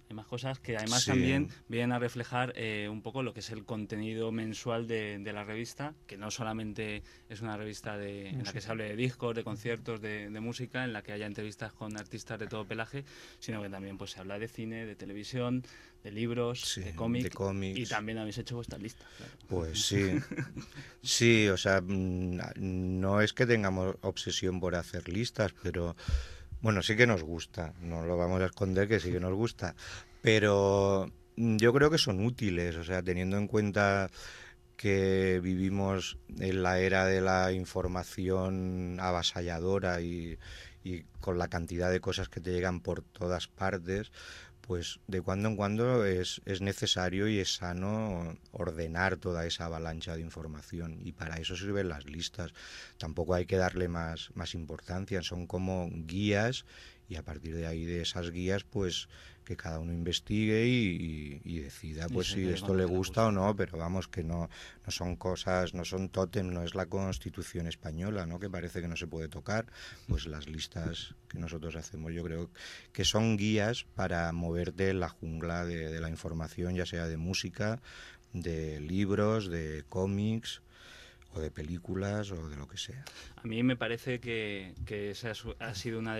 Hay más cosas que además Sí. también vienen a reflejar un poco lo que es el contenido mensual de la revista, que no solamente es una revista en la que se hable de discos, de conciertos, de música, en la que haya entrevistas con artistas de todo pelaje, sino que también pues se habla de cine, de televisión, de libros, Sí, de cómics, de cómics. y también habéis hecho vuestras listas. Claro. Pues sí, sí, o sea, no es que tengamos obsesión por hacer listas, pero bueno, sí que nos gusta, no lo vamos a esconder que sí que nos gusta, pero yo creo que son útiles, o sea, teniendo en cuenta que vivimos en la era de la información avasalladora y con la cantidad de cosas que te llegan por todas partes, pues de cuando en cuando es necesario y es sano ordenar toda esa avalancha de información y para eso sirven las listas. Tampoco hay que darle más importancia, son como guías y a partir de ahí, de esas guías, pues que cada uno investigue y decida pues se si quede esto con lo le que le gusta o gusta. no, pero vamos, que no son cosas, no son tótem, no es la Constitución española, ¿no? Que parece que no se puede tocar, pues las listas que nosotros hacemos yo creo que son guías para moverte en la jungla de la información, ya sea de música, de libros, de cómics o de películas o de lo que sea. A mí me parece que esa ha sido una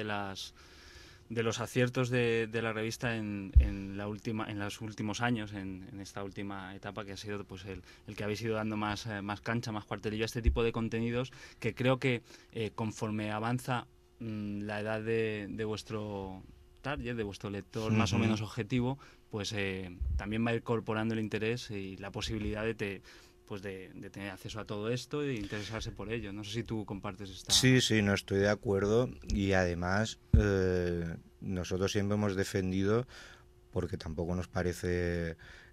de los aciertos de la revista en los últimos años, en esta última etapa, que ha sido pues el que habéis ido dando más cancha, más cuartelillo a este tipo de contenidos, que creo que conforme avanza la edad de vuestro target, de vuestro lector más o Ujú. menos objetivo, pues también va incorporando el interés y la posibilidad de tener acceso a todo esto e interesarse por ello. No sé si tú compartes esta... Sí, no estoy de acuerdo y además nosotros siempre hemos defendido, porque tampoco nos parece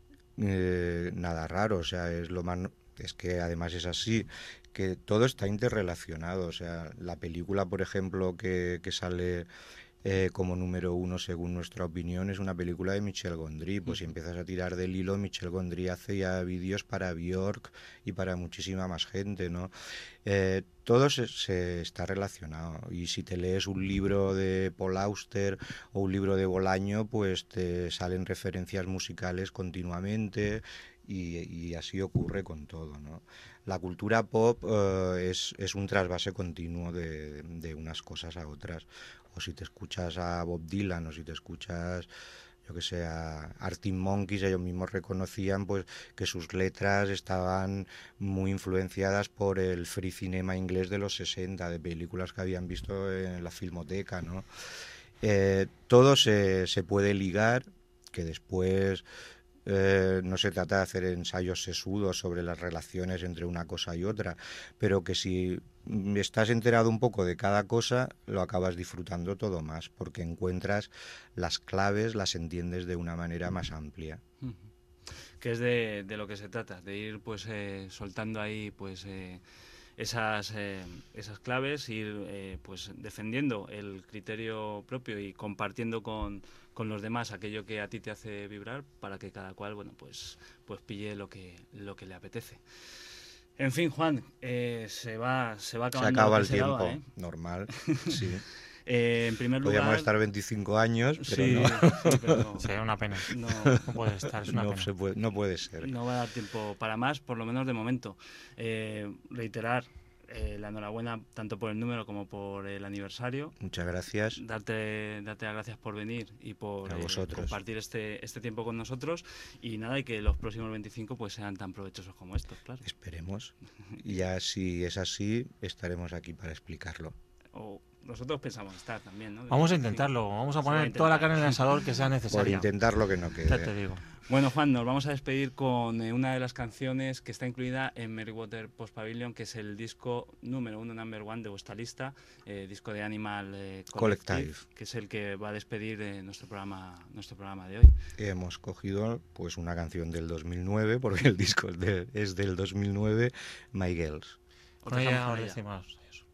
nada raro, o sea, es que además es así, que todo está interrelacionado, o sea, la película, por ejemplo, que sale como número 1 según nuestra opinión es una película de Michel Gondry, pues si empiezas a tirar del hilo, Michel Gondry hace ya vídeos para Björk y para muchísima más gente, ¿no? Todo se está relacionado y si te lees un libro de Paul Auster o un libro de Bolaño, pues te salen referencias musicales continuamente y así ocurre con todo, ¿no? La cultura pop es un trasvase continuo de unas cosas a otras. O si te escuchas a Bob Dylan o si te escuchas, yo que sé, a Arctic Monkeys, ellos mismos reconocían pues que sus letras estaban muy influenciadas por el free cinema inglés de los 60, de películas que habían visto en la filmoteca, ¿no? Todo se puede ligar, que después no se trata de hacer ensayos sesudos sobre las relaciones entre una cosa y otra, pero que si estás enterado un poco de cada cosa, lo acabas disfrutando todo más, porque encuentras las claves, las entiendes de una manera más amplia. Que es de lo que se trata, de ir pues soltando ahí pues esas claves, ir pues defendiendo el criterio propio y compartiendo con los demás aquello que a ti te hace vibrar, para que cada cual pues pille lo que le apetece. En fin, Juan, se va acabando. Se acaba lo que el se daba, tiempo, normal, sí. En primer lugar... Podríamos estar 25 años, pero sí, no. sí, pero Sería una pena. no, No puede estar, es una No, pena. no puede ser. no va a dar tiempo para más, por lo menos de momento. Reiterar la enhorabuena tanto por el número como por el aniversario. Muchas gracias. Darte las gracias por venir y por A vosotros. compartir este tiempo con nosotros, y nada, y que los próximos 25 pues sean tan provechosos como estos, claro. Esperemos. Y ya si es así, estaremos aquí para explicarlo. O nosotros pensamos estar también, ¿no? Vamos a intentarlo, vamos a Se va a poner toda la intentar. carne en el asador que sea Por necesaria. intentar lo que no Ya te quede. digo. Bueno, Juan, nos vamos a despedir con una de las canciones que está incluida en Merrywater Post Pavilion, que es el disco número 1, number 1 de vuestra lista, disco de Animal Collective, que es el que va a despedir nuestro programa de hoy. Hemos cogido pues una canción del 2009, porque el disco es del 2009, My Girls. Os Con ella dejamos con os ella. decimos eso.